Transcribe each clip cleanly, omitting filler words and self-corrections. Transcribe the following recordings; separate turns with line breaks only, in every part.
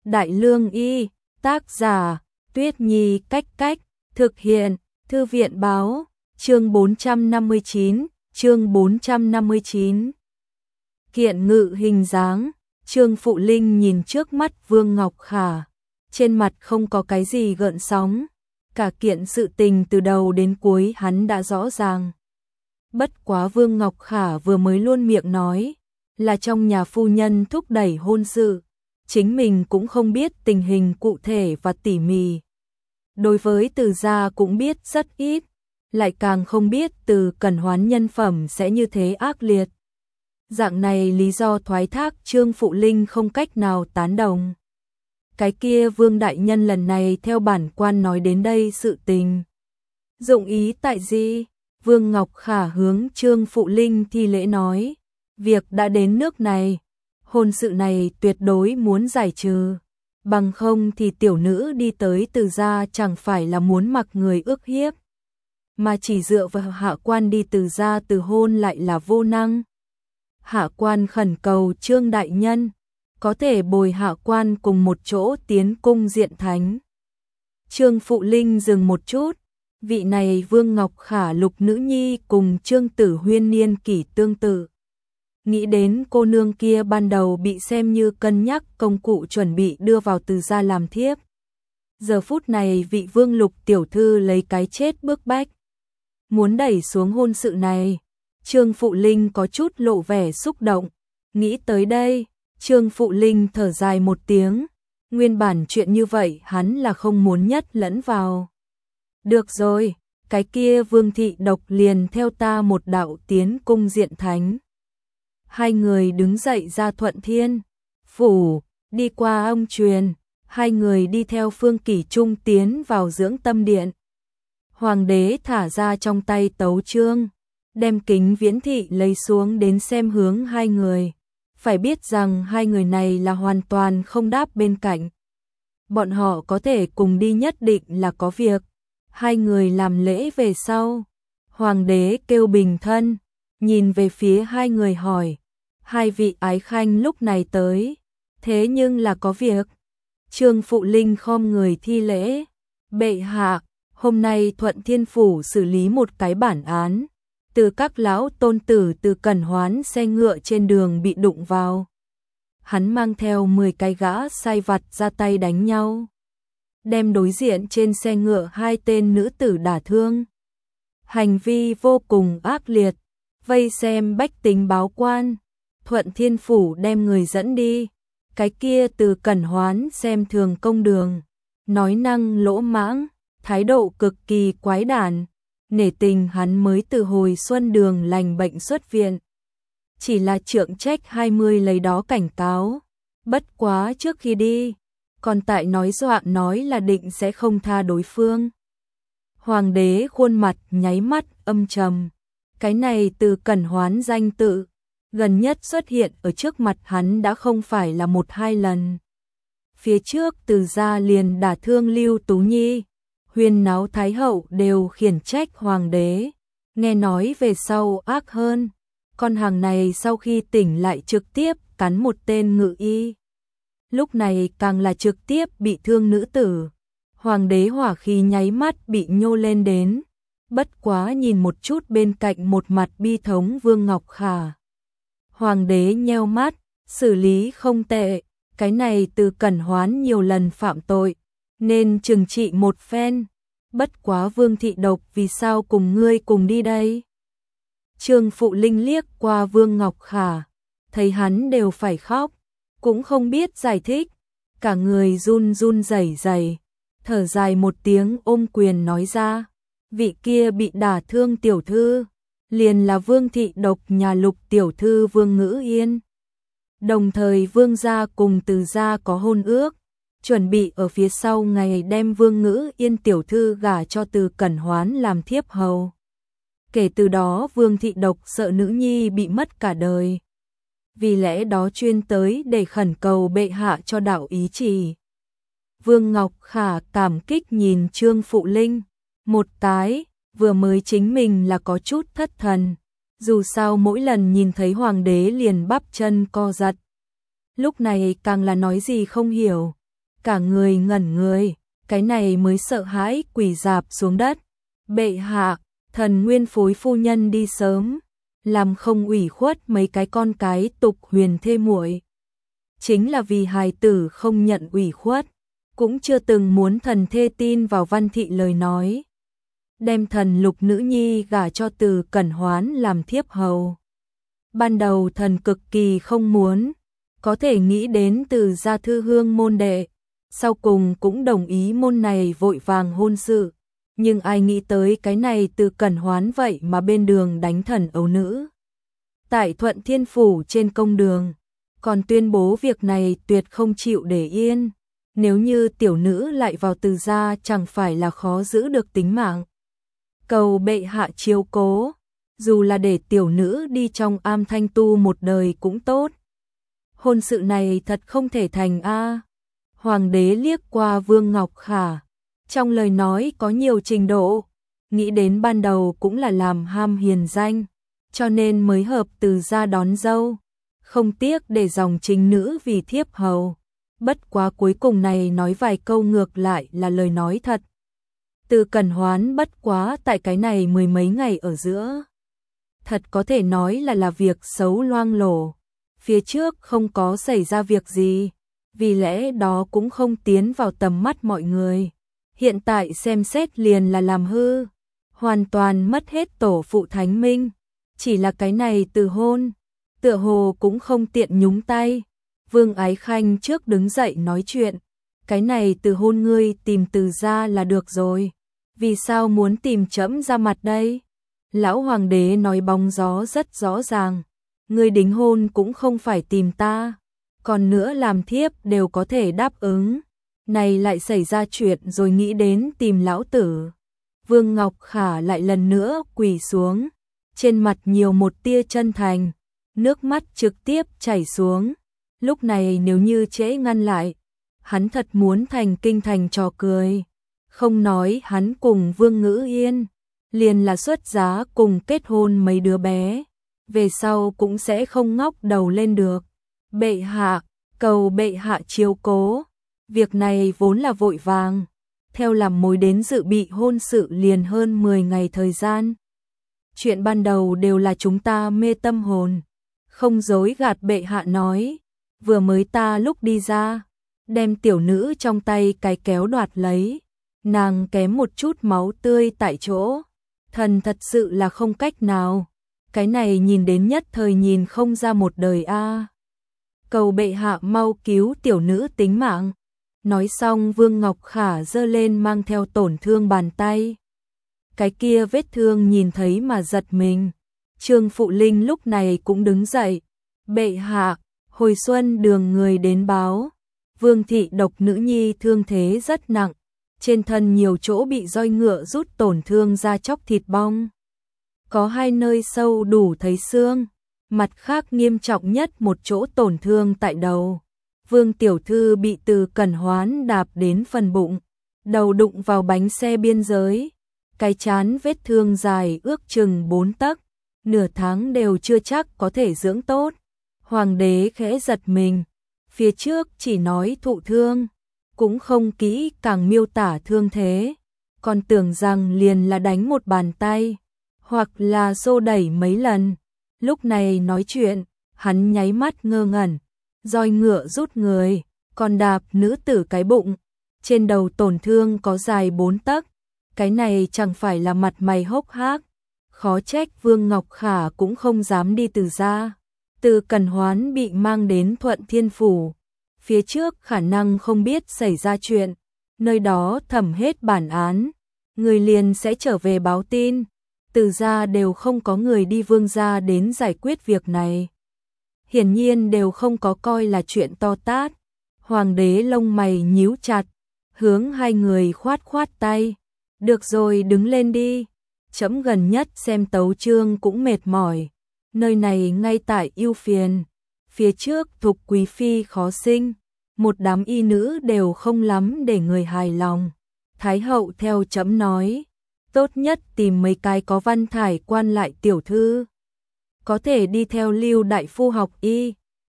Đại Lương Y, tác giả, Tuyết Nhi Cách, thực hiện, Thư viện báo, chương 459. Kiện ngự hình dáng, Trương Phụ Linh nhìn trước mắt Vương Ngọc Khả, trên mặt không có cái gì gợn sóng, cả kiện sự tình từ đầu đến cuối hắn đã rõ ràng. Bất quá Vương Ngọc Khả vừa mới luôn miệng nói, là trong nhà phu nhân thúc đẩy hôn sự, chính mình cũng không biết tình hình cụ thể và tỉ mỉ. Đối với Từ gia cũng biết rất ít, lại càng không biết Từ Cẩn Hoán nhân phẩm sẽ như thế ác liệt. Dạng này lý do thoái thác Trương Phụ Linh không cách nào tán đồng. Cái kia Vương đại nhân lần này theo bản quan nói đến đây sự tình. Dụng ý tại gì? Vương Ngọc Khả hướng Trương Phụ Linh thi lễ nói, việc đã đến nước này, hôn sự này tuyệt đối muốn giải trừ, bằng không thì tiểu nữ đi tới Từ gia chẳng phải là muốn mặc người ức hiếp, mà chỉ dựa vào hạ quan đi Từ gia từ hôn lại là vô năng. Hạ quan khẩn cầu Trương đại nhân, có thể bồi hạ quan cùng một chỗ tiến cung diện thánh. Trương Phụ Linh dừng một chút, vị này Vương Ngọc Khả lục nữ nhi cùng Trương Tử Huyên niên kỷ tương tự. Nghĩ đến cô nương kia ban đầu bị xem như cân nhắc công cụ chuẩn bị đưa vào Từ gia làm thiếp. Giờ phút này vị Vương lục tiểu thư lấy cái chết bức bách, muốn đẩy xuống hôn sự này. Trương Phụ Linh có chút lộ vẻ xúc động, nghĩ tới đây, Trương Phụ Linh thở dài một tiếng, nguyên bản chuyện như vậy hắn là không muốn nhất lẫn vào. Được rồi, cái kia Vương thị độc liền theo ta một đạo tiến cung diện thánh. Hai người đứng dậy ra Thuận Thiên phủ, đi qua ông truyền, hai người đi theo Phương Kỷ Trung tiến vào dưỡng tâm điện. Hoàng đế thả ra trong tay tấu chương, đem kính viễn thị lấy xuống đến xem hướng hai người. Phải biết rằng hai người này là hoàn toàn không đáp bên cạnh. Bọn họ có thể cùng đi nhất định là có việc. Hai người làm lễ về sau. Hoàng đế kêu bình thân, nhìn về phía hai người hỏi. Hai vị ái khanh lúc này tới, thế nhưng là có việc. Trương Phụ Linh khom người thi lễ. Bệ hạ, hôm nay Thuận Thiên phủ xử lý một cái bản án. Từ các lão tôn tử Từ Cẩn Hoán xe ngựa trên đường bị đụng vào. Hắn mang theo 10 cái gã sai vặt ra tay đánh nhau, đem đối diện trên xe ngựa hai tên nữ tử đả thương. Hành vi vô cùng ác liệt, vây xem bách tính báo quan. Thuận Thiên phủ đem người dẫn đi. Cái kia Từ Cẩn Hoán xem thường công đường, nói năng lỗ mãng, thái độ cực kỳ quái đản. Nể tình hắn mới từ hồi xuân đường lành bệnh xuất viện, chỉ là trượng trách 20 lấy đó cảnh cáo. Bất quá trước khi đi, còn tại nói dọa nói là định sẽ không tha đối phương. Hoàng đế khuôn mặt nháy mắt âm trầm. Cái này Từ Cẩn Hoán danh tự, gần nhất xuất hiện ở trước mặt hắn đã không phải là một hai lần. Phía trước Từ gia liền đả thương Lưu Tú Nhi, Huyên Náo Thái hậu đều khiển trách hoàng đế. Nghe nói về sau ác hơn, con hàng này sau khi tỉnh lại trực tiếp cắn một tên ngự y. Lúc này càng là trực tiếp bị thương nữ tử. Hoàng đế hỏa khí nháy mắt bị nhô lên đến. Bất quá nhìn một chút bên cạnh một mặt bi thống Vương Ngọc Khả. Hoàng đế nheo mắt, xử lý không tệ, cái này Từ Cẩn Hoán nhiều lần phạm tội, nên trừng trị một phen. Bất quá Vương thị độc vì sao cùng ngươi cùng đi đây? Trương Phụ Linh liếc qua Vương Ngọc Khả, thấy hắn đều phải khóc, cũng không biết giải thích, cả người run run rẩy rẩy, thở dài một tiếng ôm quyền nói ra, vị kia bị đả thương tiểu thư, liền là Vương thị độc nhà Lục tiểu thư Vương Ngữ Yên. Đồng thời Vương gia cùng Từ gia có hôn ước, chuẩn bị ở phía sau ngày đem Vương Ngữ Yên tiểu thư gả cho Từ Cẩn Hoán làm thiếp hầu. Kể từ đó Vương thị độc sợ nữ nhi bị mất cả đời, vì lẽ đó chuyên tới để khẩn cầu bệ hạ cho đạo ý chỉ. Vương Ngọc Khả cảm kích nhìn Trương Phụ Linh, một cái, vừa mới chính mình là có chút thất thần, dù sao mỗi lần nhìn thấy hoàng đế liền bắp chân co giật. Lúc này càng là nói gì không hiểu, cả người ngẩn người, cái này mới sợ hãi quỳ rạp xuống đất. Bệ hạ, thần nguyên phối phu nhân đi sớm, làm không ủy khuất mấy cái con cái tục huyền thê muội. Chính là vì hài tử không nhận ủy khuất, cũng chưa từng muốn thần thê tin vào Văn Thị lời nói. Đem thần lục nữ nhi gả cho Từ Cẩn Hoán làm thiếp hầu. Ban đầu thần cực kỳ không muốn, có thể nghĩ đến Từ gia thư hương môn đệ, sau cùng cũng đồng ý môn này vội vàng hôn sự. Nhưng ai nghĩ tới cái này Từ Cẩn Hoán vậy mà bên đường đánh thần ấu nữ. Tại Thuận Thiên Phủ trên công đường, còn tuyên bố việc này tuyệt không chịu để yên. Nếu như tiểu nữ lại vào Từ gia chẳng phải là khó giữ được tính mạng. Cầu bệ hạ chiếu cố, dù là để tiểu nữ đi trong am thanh tu một đời cũng tốt. Hôn sự này thật không thể thành a. Hoàng đế liếc qua Vương Ngọc Khả, trong lời nói có nhiều trình độ, nghĩ đến ban đầu cũng là làm ham hiền danh, cho nên mới hợp Từ gia đón dâu, không tiếc để dòng chính nữ vì thiếp hầu. Bất quá cuối cùng này nói vài câu ngược lại là lời nói thật. Từ Cẩn Hoán bất quá tại cái này mười mấy ngày ở giữa. Thật có thể nói là việc xấu loang lổ. Phía trước không có xảy ra việc gì, vì lẽ đó cũng không tiến vào tầm mắt mọi người. Hiện tại xem xét liền là làm hư, hoàn toàn mất hết tổ phụ thánh minh. Chỉ là cái này từ hôn, tựa hồ cũng không tiện nhúng tay. Vương Ái Khanh trước đứng dậy nói chuyện, cái này từ hôn ngươi tìm Từ gia là được rồi, vì sao muốn tìm trẫm ra mặt đây? Lão hoàng đế nói bóng gió rất rõ ràng, ngươi đính hôn cũng không phải tìm ta, còn nữa làm thiếp đều có thể đáp ứng, này lại xảy ra chuyện rồi nghĩ đến tìm lão tử. Vương Ngọc Khả lại lần nữa quỳ xuống, trên mặt nhiều một tia chân thành, nước mắt trực tiếp chảy xuống. Lúc này nếu như trễ ngăn lại, hắn thật muốn thành kinh thành trò cười. Không nói hắn cùng Vương Ngữ Yên, liền là xuất giá cùng kết hôn mấy đứa bé, về sau cũng sẽ không ngóc đầu lên được. Bệ hạ, cầu bệ hạ chiếu cố, việc này vốn là vội vàng, theo làm mối đến dự bị hôn sự liền hơn 10 ngày thời gian. Chuyện ban đầu đều là chúng ta mê tâm hồn, không dối gạt bệ hạ nói. Vừa mới ta lúc đi ra, đem tiểu nữ trong tay cái kéo đoạt lấy, nàng kém một chút máu tươi tại chỗ, thần thật sự là không cách nào, cái này nhìn đến nhất thời nhìn không ra một đời a. Cầu bệ hạ mau cứu tiểu nữ tính mạng. Nói xong Vương Ngọc Khả giơ lên mang theo tổn thương bàn tay. Cái kia vết thương nhìn thấy mà giật mình. Trương Phụ Linh lúc này cũng đứng dậy. Bệ hạ, hồi xuân đường người đến báo, Vương thị độc nữ nhi thương thế rất nặng, trên thân nhiều chỗ bị roi ngựa rút tổn thương ra chóc thịt bong. Có 2 nơi sâu đủ thấy xương, mặt khác nghiêm trọng nhất một chỗ tổn thương tại đầu. Vương tiểu thư bị Từ Cẩn Hoán đạp đến phần bụng, đầu đụng vào bánh xe biên giới, cái trán vết thương dài ước chừng 4 tấc, nửa tháng đều chưa chắc có thể dưỡng tốt. Hoàng đế khẽ giật mình, phía trước chỉ nói thụ thương, cũng không kỹ càng miêu tả thương thế, còn tưởng rằng liền là đánh một bàn tay, hoặc là xô đẩy mấy lần. Lúc này nói chuyện, hắn nháy mắt ngơ ngẩn, roi ngựa rút người, còn đạp nữ tử cái bụng, trên đầu tổn thương có dài 4 tấc, cái này chẳng phải là mặt mày hốc hác, khó trách Vương Ngọc Khả cũng không dám đi Từ gia. Từ Cẩn Hoán bị mang đến Thuận Thiên Phủ, phía trước khả năng không biết xảy ra chuyện, nơi đó thẩm hết bản án, người liền sẽ trở về báo tin, Từ gia đều không có người đi Vương gia đến giải quyết việc này. Hiển nhiên đều không có coi là chuyện to tát. Hoàng đế lông mày nhíu chặt, hướng 2 người khoát khoát tay, được rồi đứng lên đi, trẫm gần nhất xem tấu chương cũng mệt mỏi. Nơi này ngay tại ưu phiền, phía trước Thục quý phi khó sinh, một đám y nữ đều không lắm để người hài lòng. Thái hậu theo trẫm nói, tốt nhất tìm mấy cái có văn thải quan lại tiểu thư, có thể đi theo Lưu đại phu học y,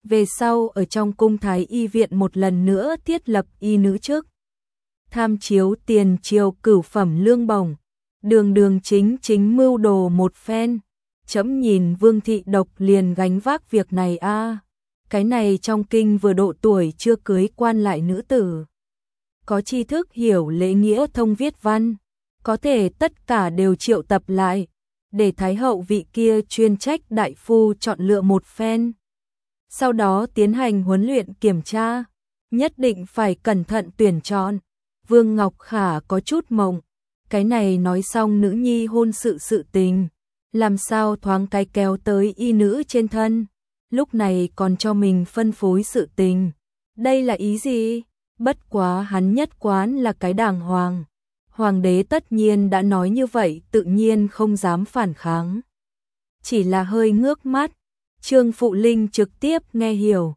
Về sau ở trong cung thái y viện một lần nữa thiết lập y nữ chức. Tham chiếu tiền triều cửu phẩm lương bổng, đường đường chính chính mưu đồ một phen. Chấm nhìn Vương Thị Độc liền gánh vác việc này a. Cái này trong kinh vừa độ tuổi chưa cưới quan lại nữ tử. Có tri thức hiểu lễ nghĩa thông viết văn, có thể tất cả đều triệu tập lại, để Thái hậu vị kia chuyên trách đại phu chọn lựa một phen. Sau đó tiến hành huấn luyện kiểm tra, nhất định phải cẩn thận tuyển chọn. Vương Ngọc Khả có chút mộng, cái này nói xong nữ nhi hôn sự tình, làm sao thoáng cái kéo tới y nữ trên thân, lúc này còn cho mình phân phối sự tình. Đây là ý gì? Bất quá hắn nhất quán là cái đàng hoàng. Hoàng đế tất nhiên đã nói như vậy, tự nhiên không dám phản kháng. Chỉ là hơi ngước mắt, Trương Phụ Linh trực tiếp nghe hiểu,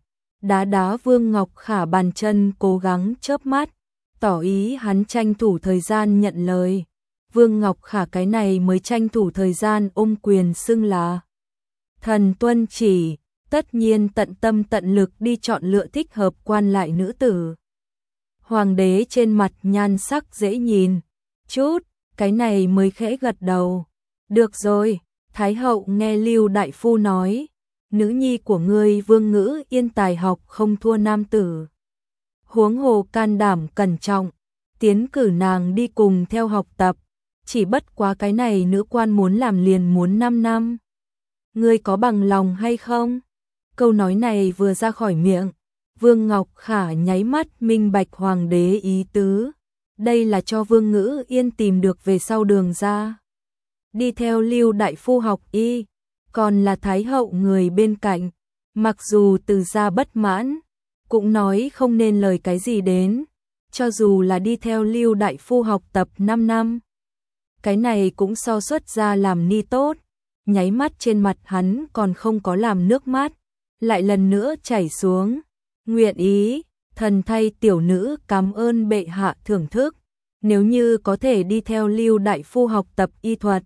đá Vương Ngọc Khả bàn chân cố gắng chớp mắt, tỏ ý hắn tranh thủ thời gian nhận lời. Vương Ngọc Khả cái này mới tranh thủ thời gian ôm quyền xưng là thần tuân chỉ, tất nhiên tận tâm tận lực đi chọn lựa thích hợp quan lại nữ tử. Hoàng đế trên mặt nhan sắc dễ nhìn chút, cái này mới khẽ gật đầu. Được rồi, Thái hậu nghe Lưu đại phu nói, nữ nhi của ngươi Vương Ngữ Yên tài học không thua nam tử. Huống hồ can đảm cẩn trọng, tiến cử nàng đi cùng theo học tập, chỉ bất quá cái này nữ quan muốn làm liền muốn 5 năm. Ngươi có bằng lòng hay không? Câu nói này vừa ra khỏi miệng, Vương Ngọc Khả nháy mắt minh bạch hoàng đế ý tứ. Đây là cho Vương Ngữ Yên tìm được về sau đường ra. Đi theo Lưu đại phu học y, còn là Thái hậu người bên cạnh, mặc dù từ gia bất mãn, cũng nói không nên lời cái gì đến, cho dù là đi theo Lưu đại phu học tập 5 năm. Cái này cũng so xuất ra làm ni tốt, nháy mắt trên mặt hắn còn không có làm nước mắt, lại lần nữa chảy xuống. Nguyện ý, thần thay tiểu nữ cảm ơn bệ hạ thưởng thức, nếu như có thể đi theo Lưu đại phu học tập y thuật,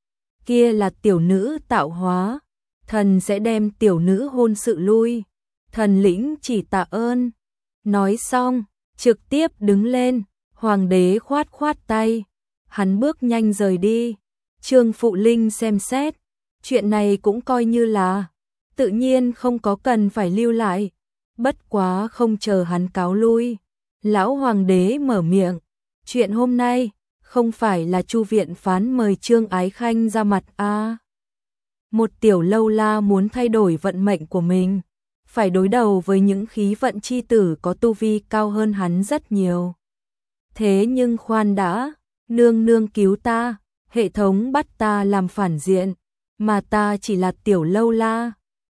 kia là tiểu nữ tạo hóa, thần sẽ đem tiểu nữ hôn sự lui, thần lĩnh chỉ tạ ơn. Nói xong, trực tiếp đứng lên, hoàng đế khoát khoát tay, hắn bước nhanh rời đi. Trương Phụ Linh xem xét, chuyện này cũng coi như là, tự nhiên không có cần phải lưu lại, bất quá không chờ hắn cáo lui. Lão hoàng đế mở miệng, chuyện hôm nay, không phải là Chu viện phán mời Trương Ái Khanh ra mặt a. Một tiểu lâu la muốn thay đổi vận mệnh của mình, phải đối đầu với những khí vận chi tử có tu vi cao hơn hắn rất nhiều. Thế nhưng khoan đã, nương nương cứu ta, hệ thống bắt ta làm phản diện, mà ta chỉ là tiểu lâu la,